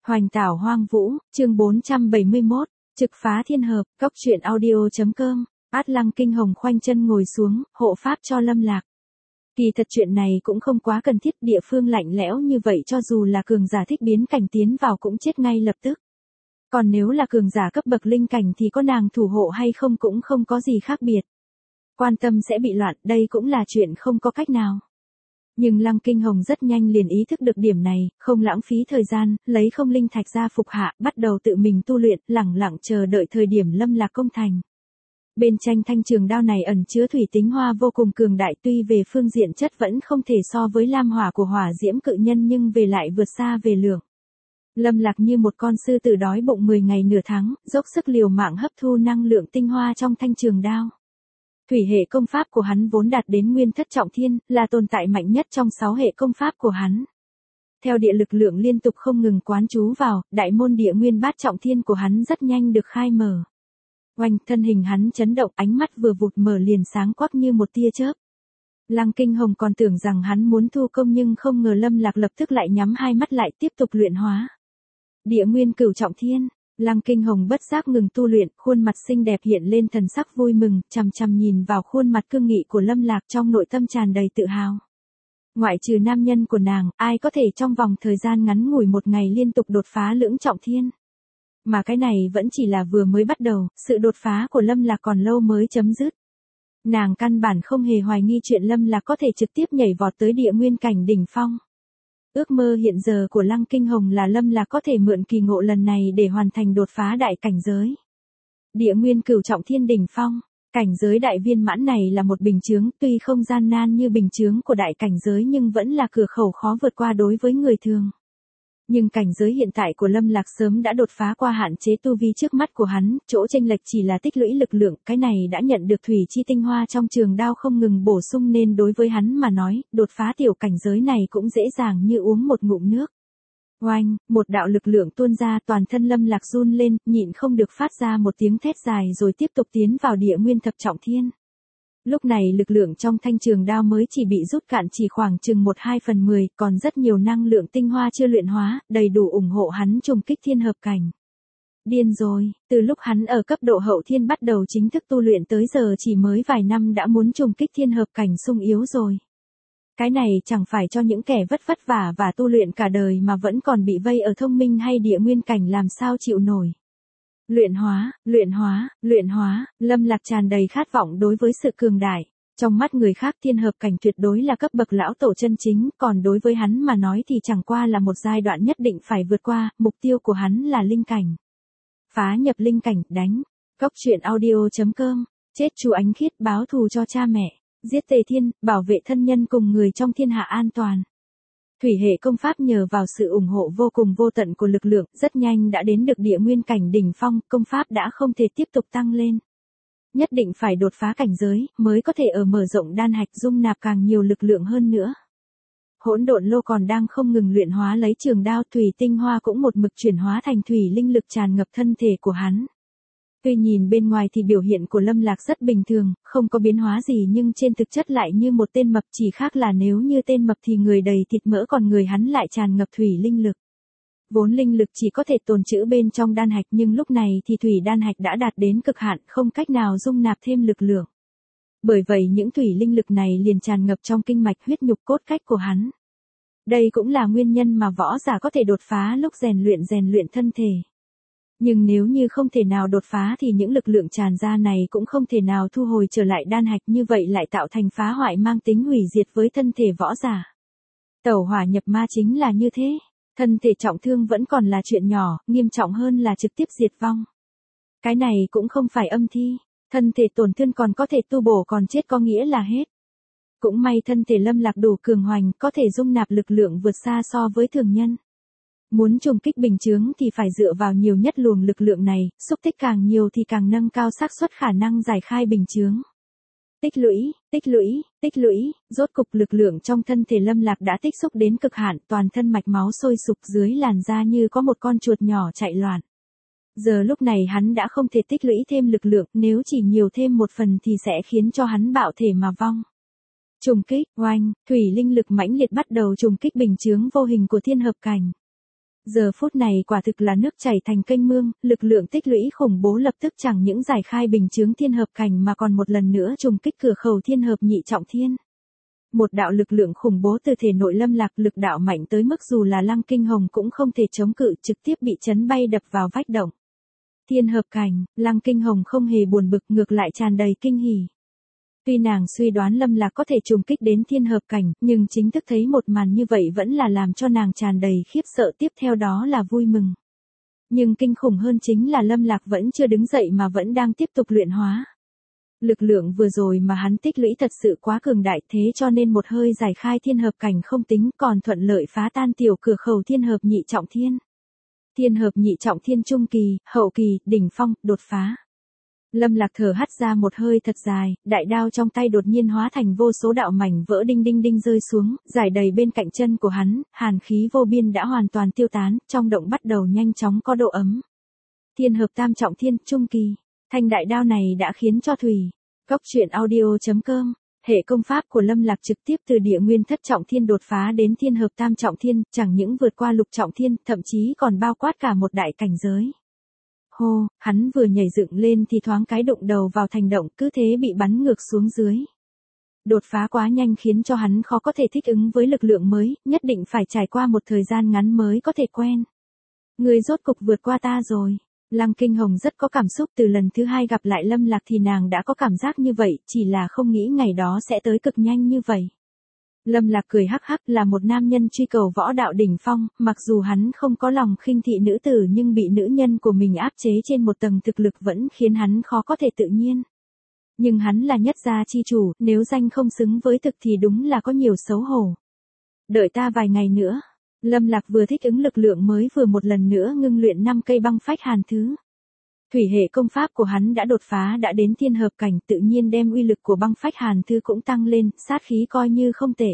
Hoành tảo hoang vũ, chương 471, trực phá thiên hợp, cóc truyện audio.com, Lăng Kinh Hồng khoanh chân ngồi xuống, hộ pháp cho Lâm Lạc. Kỳ thật chuyện này cũng không quá cần thiết, địa phương lạnh lẽo như vậy cho dù là cường giả thích biến cảnh tiến vào cũng chết ngay lập tức. Còn nếu là cường giả cấp bậc linh cảnh thì có nàng thủ hộ hay không cũng không có gì khác biệt. Quan tâm sẽ bị loạn, đây cũng là chuyện không có cách nào. Nhưng Lăng Kinh Hồng rất nhanh liền ý thức được điểm này, không lãng phí thời gian, lấy không linh thạch ra phục hạ, bắt đầu tự mình tu luyện, lẳng lặng chờ đợi thời điểm Lâm Lạc công thành. Bên tranh thanh trường đao này ẩn chứa thủy tính hoa vô cùng cường đại, tuy về phương diện chất vẫn không thể so với lam hỏa của hỏa diễm cự nhân nhưng về lại vượt xa về lượng. Lâm Lạc như một con sư tử đói bụng 10 ngày nửa tháng, dốc sức liều mạng hấp thu năng lượng tinh hoa trong thanh trường đao. Thủy hệ công pháp của hắn vốn đạt đến nguyên thất trọng thiên, là tồn tại mạnh nhất trong 6 hệ công pháp của hắn. Theo địa lực lượng liên tục không ngừng quán chú vào, đại môn địa nguyên bát trọng thiên của hắn rất nhanh được khai mở. Oanh, thân hình hắn chấn động, ánh mắt vừa vụt mở liền sáng quắc như một tia chớp. Lăng Kinh Hồng còn tưởng rằng hắn muốn thu công nhưng không ngờ Lâm Lạc lập tức lại nhắm hai mắt lại tiếp tục luyện hóa. Địa nguyên cửu trọng thiên. Lăng Kinh Hồng bất giác ngừng tu luyện, khuôn mặt xinh đẹp hiện lên thần sắc vui mừng, chằm chằm nhìn vào khuôn mặt cương nghị của Lâm Lạc trong nội tâm tràn đầy tự hào. Ngoại trừ nam nhân của nàng, ai có thể trong vòng thời gian ngắn ngủi một ngày liên tục đột phá lưỡng trọng thiên. Mà cái này vẫn chỉ là vừa mới bắt đầu, sự đột phá của Lâm Lạc còn lâu mới chấm dứt. Nàng căn bản không hề hoài nghi chuyện Lâm Lạc có thể trực tiếp nhảy vọt tới địa nguyên cảnh đỉnh phong. Ước mơ hiện giờ của Lăng Kinh Hồng là Lâm Lạc có thể mượn kỳ ngộ lần này để hoàn thành đột phá đại cảnh giới. Địa nguyên cửu trọng thiên đỉnh phong, cảnh giới đại viên mãn này là một bình chướng, tuy không gian nan như bình chướng của đại cảnh giới nhưng vẫn là cửa khẩu khó vượt qua đối với người thường. Nhưng cảnh giới hiện tại của Lâm Lạc sớm đã đột phá qua hạn chế tu vi trước mắt của hắn, chỗ chênh lệch chỉ là tích lũy lực lượng, cái này đã nhận được thủy chi tinh hoa trong trường đao không ngừng bổ sung nên đối với hắn mà nói, đột phá tiểu cảnh giới này cũng dễ dàng như uống một ngụm nước. Oanh, một đạo lực lượng tuôn ra, toàn thân Lâm Lạc run lên, nhịn không được phát ra một tiếng thét dài rồi tiếp tục tiến vào địa nguyên thập trọng thiên. Lúc này lực lượng trong thanh trường đao mới chỉ bị rút cạn chỉ khoảng chừng 1/2/10, còn rất nhiều năng lượng tinh hoa chưa luyện hóa, đầy đủ ủng hộ hắn trùng kích thiên hợp cảnh. Điên rồi, từ lúc hắn ở cấp độ hậu thiên bắt đầu chính thức tu luyện tới giờ chỉ mới vài năm đã muốn trùng kích thiên hợp cảnh sung yếu rồi. Cái này chẳng phải cho những kẻ vất vả và tu luyện cả đời mà vẫn còn bị vây ở thông minh hay địa nguyên cảnh làm sao chịu nổi. Luyện hóa, Lâm Lạc tràn đầy khát vọng đối với sự cường đại. Trong mắt người khác thiên hợp cảnh tuyệt đối là cấp bậc lão tổ chân chính, còn đối với hắn mà nói thì chẳng qua là một giai đoạn nhất định phải vượt qua, mục tiêu của hắn là linh cảnh. Phá nhập linh cảnh, đánh. Cóc truyện audio.com, chết chú Ánh Khiết báo thù cho cha mẹ, giết Tề Thiên, bảo vệ thân nhân cùng người trong thiên hạ an toàn. Thủy hệ công pháp nhờ vào sự ủng hộ vô cùng vô tận của lực lượng, rất nhanh đã đến được địa nguyên cảnh đỉnh phong, công pháp đã không thể tiếp tục tăng lên. Nhất định phải đột phá cảnh giới, mới có thể ở mở rộng đan hạch dung nạp càng nhiều lực lượng hơn nữa. Hỗn độn lô còn đang không ngừng luyện hóa lấy trường đao, thủy tinh hoa cũng một mực chuyển hóa thành thủy linh lực tràn ngập thân thể của hắn. Tuy nhìn bên ngoài thì biểu hiện của Lâm Lạc rất bình thường, không có biến hóa gì nhưng trên thực chất lại như một tên mập, chỉ khác là nếu như tên mập thì người đầy thịt mỡ còn người hắn lại tràn ngập thủy linh lực. Vốn linh lực chỉ có thể tồn trữ bên trong đan hạch nhưng lúc này thì thủy đan hạch đã đạt đến cực hạn, không cách nào dung nạp thêm lực lượng. Bởi vậy những thủy linh lực này liền tràn ngập trong kinh mạch huyết nhục cốt cách của hắn. Đây cũng là nguyên nhân mà võ giả có thể đột phá lúc rèn luyện thân thể. Nhưng nếu như không thể nào đột phá thì những lực lượng tràn ra này cũng không thể nào thu hồi trở lại đan hạch, như vậy lại tạo thành phá hoại mang tính hủy diệt với thân thể võ giả. Tẩu hỏa nhập ma chính là như thế, thân thể trọng thương vẫn còn là chuyện nhỏ, nghiêm trọng hơn là trực tiếp diệt vong. Cái này cũng không phải âm thi, thân thể tổn thương còn có thể tu bổ, còn chết có nghĩa là hết. Cũng may thân thể Lâm Lạc đủ cường hoành, có thể dung nạp lực lượng vượt xa so với thường nhân. Muốn trùng kích bình chướng thì phải dựa vào nhiều nhất luồng lực lượng này, xúc tích càng nhiều thì càng nâng cao xác suất khả năng giải khai bình chướng. Tích lũy, rốt cục lực lượng trong thân thể Lâm Lạc đã tích xúc đến cực hạn, toàn thân mạch máu sôi sục, dưới làn da như có một con chuột nhỏ chạy loạn. Giờ lúc này hắn đã không thể tích lũy thêm lực lượng, nếu chỉ nhiều thêm một phần thì sẽ khiến cho hắn bạo thể mà vong. Trùng kích, oanh, thủy linh lực mãnh liệt bắt đầu trùng kích bình chướng vô hình của thiên hợp cảnh. Giờ phút này quả thực là nước chảy thành kênh mương, lực lượng tích lũy khủng bố lập tức chẳng những giải khai bình chướng thiên hợp cảnh mà còn một lần nữa trùng kích cửa khẩu thiên hợp nhị trọng thiên. Một đạo lực lượng khủng bố từ thể nội Lâm Lạc, lực đạo mạnh tới mức dù là Lăng Kinh Hồng cũng không thể chống cự, trực tiếp bị chấn bay đập vào vách động. Thiên hợp cảnh, Lăng Kinh Hồng không hề buồn bực, ngược lại tràn đầy kinh hỉ. Tuy nàng suy đoán Lâm Lạc có thể trùng kích đến thiên hợp cảnh, nhưng chính thức thấy một màn như vậy vẫn là làm cho nàng tràn đầy khiếp sợ, tiếp theo đó là vui mừng. Nhưng kinh khủng hơn chính là Lâm Lạc vẫn chưa đứng dậy mà vẫn đang tiếp tục luyện hóa. Lực lượng vừa rồi mà hắn tích lũy thật sự quá cường đại, thế cho nên một hơi giải khai thiên hợp cảnh không tính, còn thuận lợi phá tan tiểu cửa khẩu thiên hợp nhị trọng thiên. Thiên hợp nhị trọng thiên trung kỳ, hậu kỳ, đỉnh phong, đột phá. Lâm Lạc thở hắt ra một hơi thật dài, đại đao trong tay đột nhiên hóa thành vô số đạo mảnh vỡ đinh đinh đinh rơi xuống, rải đầy bên cạnh chân của hắn, hàn khí vô biên đã hoàn toàn tiêu tán, trong động bắt đầu nhanh chóng có độ ấm. Thiên hợp tam trọng thiên trung kỳ, thanh đại đao này đã khiến cho Thủy. Góc truyện audio.com, hệ công pháp của Lâm Lạc trực tiếp từ địa nguyên thất trọng thiên đột phá đến thiên hợp tam trọng thiên, chẳng những vượt qua lục trọng thiên, thậm chí còn bao quát cả một đại cảnh giới. Hô, hắn vừa nhảy dựng lên thì thoáng cái đụng đầu vào thành động, cứ thế bị bắn ngược xuống dưới. Đột phá quá nhanh khiến cho hắn khó có thể thích ứng với lực lượng mới, nhất định phải trải qua một thời gian ngắn mới có thể quen. Người rốt cục vượt qua ta rồi. Lăng Kinh Hồng rất có cảm xúc, từ lần thứ hai gặp lại Lâm Lạc thì nàng đã có cảm giác như vậy, chỉ là không nghĩ ngày đó sẽ tới cực nhanh như vậy. Lâm Lạc cười hắc hắc, là một nam nhân truy cầu võ đạo đỉnh phong, mặc dù hắn không có lòng khinh thị nữ tử nhưng bị nữ nhân của mình áp chế trên một tầng thực lực vẫn khiến hắn khó có thể tự nhiên. Nhưng hắn là nhất gia chi chủ, nếu danh không xứng với thực thì đúng là có nhiều xấu hổ. Đợi ta vài ngày nữa. Lâm Lạc vừa thích ứng lực lượng mới vừa một lần nữa ngưng luyện 5 cây băng phách hàn thứ. Thủy hệ công pháp của hắn đã đột phá đã đến thiên hợp cảnh, tự nhiên đem uy lực của băng phách hàn thư cũng tăng lên, sát khí coi như không tệ.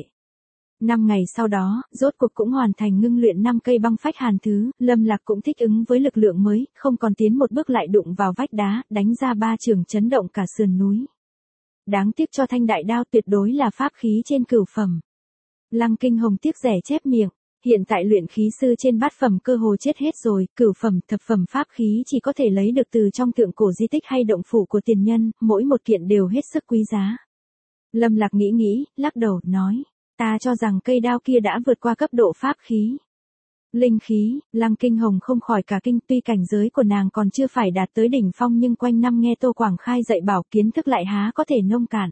5 ngày sau đó, rốt cuộc cũng hoàn thành ngưng luyện 5 cây băng phách hàn thứ, Lâm Lạc cũng thích ứng với lực lượng mới, không còn tiến một bước lại đụng vào vách đá, đánh ra 3 trường chấn động cả sườn núi. Đáng tiếc cho thanh đại đao tuyệt đối là pháp khí trên cửu phẩm. Lăng Kinh Hồng tiếc rẻ chép miệng. Hiện tại luyện khí sư trên bát phẩm cơ hồ chết hết rồi, cửu phẩm, thập phẩm pháp khí chỉ có thể lấy được từ trong tượng cổ di tích hay động phủ của tiền nhân, mỗi một kiện đều hết sức quý giá. Lâm Lạc nghĩ, lắc đầu, nói, ta cho rằng cây đao kia đã vượt qua cấp độ pháp khí. Linh khí, Lăng Kinh Hồng không khỏi cả kinh, tuy cảnh giới của nàng còn chưa phải đạt tới đỉnh phong nhưng quanh năm nghe Tô Quảng Khai dạy bảo kiến thức lại há có thể nông cạn.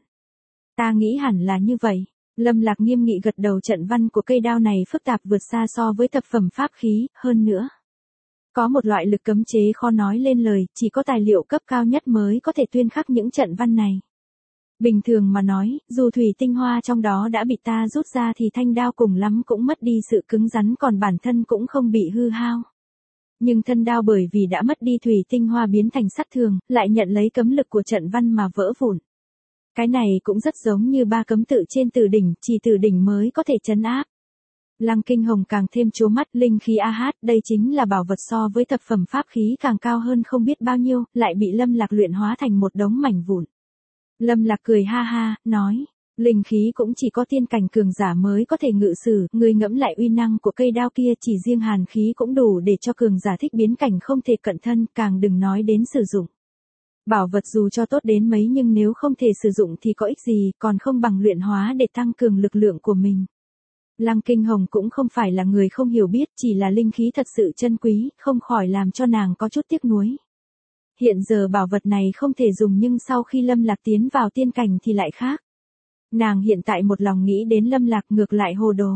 Ta nghĩ hẳn là như vậy. Lâm Lạc nghiêm nghị gật đầu, trận văn của cây đao này phức tạp vượt xa so với thập phẩm pháp khí, hơn nữa. Có một loại lực cấm chế khó nói lên lời, chỉ có tài liệu cấp cao nhất mới có thể tuyên khắc những trận văn này. Bình thường mà nói, dù thủy tinh hoa trong đó đã bị ta rút ra thì thanh đao cùng lắm cũng mất đi sự cứng rắn, còn bản thân cũng không bị hư hao. Nhưng thân đao bởi vì đã mất đi thủy tinh hoa biến thành sắt thường, lại nhận lấy cấm lực của trận văn mà vỡ vụn. Cái này cũng rất giống như 3 cấm tự trên tử đỉnh, chỉ tử đỉnh mới có thể trấn áp. Lăng Kinh Hồng càng thêm chố mắt, linh khí AH, đây chính là bảo vật so với thập phẩm pháp khí càng cao hơn không biết bao nhiêu, lại bị Lâm Lạc luyện hóa thành một đống mảnh vụn. Lâm Lạc cười ha ha, nói, linh khí cũng chỉ có tiên cảnh cường giả mới có thể ngự sử, người ngẫm lại uy năng của cây đao kia, chỉ riêng hàn khí cũng đủ để cho cường giả thích biến cảnh không thể cận thân, càng đừng nói đến sử dụng. Bảo vật dù cho tốt đến mấy nhưng nếu không thể sử dụng thì có ích gì, còn không bằng luyện hóa để tăng cường lực lượng của mình. Lăng Kinh Hồng cũng không phải là người không hiểu biết, chỉ là linh khí thật sự chân quý, không khỏi làm cho nàng có chút tiếc nuối. Hiện giờ bảo vật này không thể dùng nhưng sau khi Lâm Lạc tiến vào tiên cảnh thì lại khác. Nàng hiện tại một lòng nghĩ đến Lâm Lạc ngược lại hồ đồ.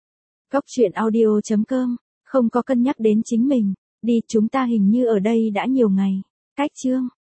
Góc truyện audio.com, không có cân nhắc đến chính mình. Đi, chúng ta hình như ở đây đã nhiều ngày. Cách chương.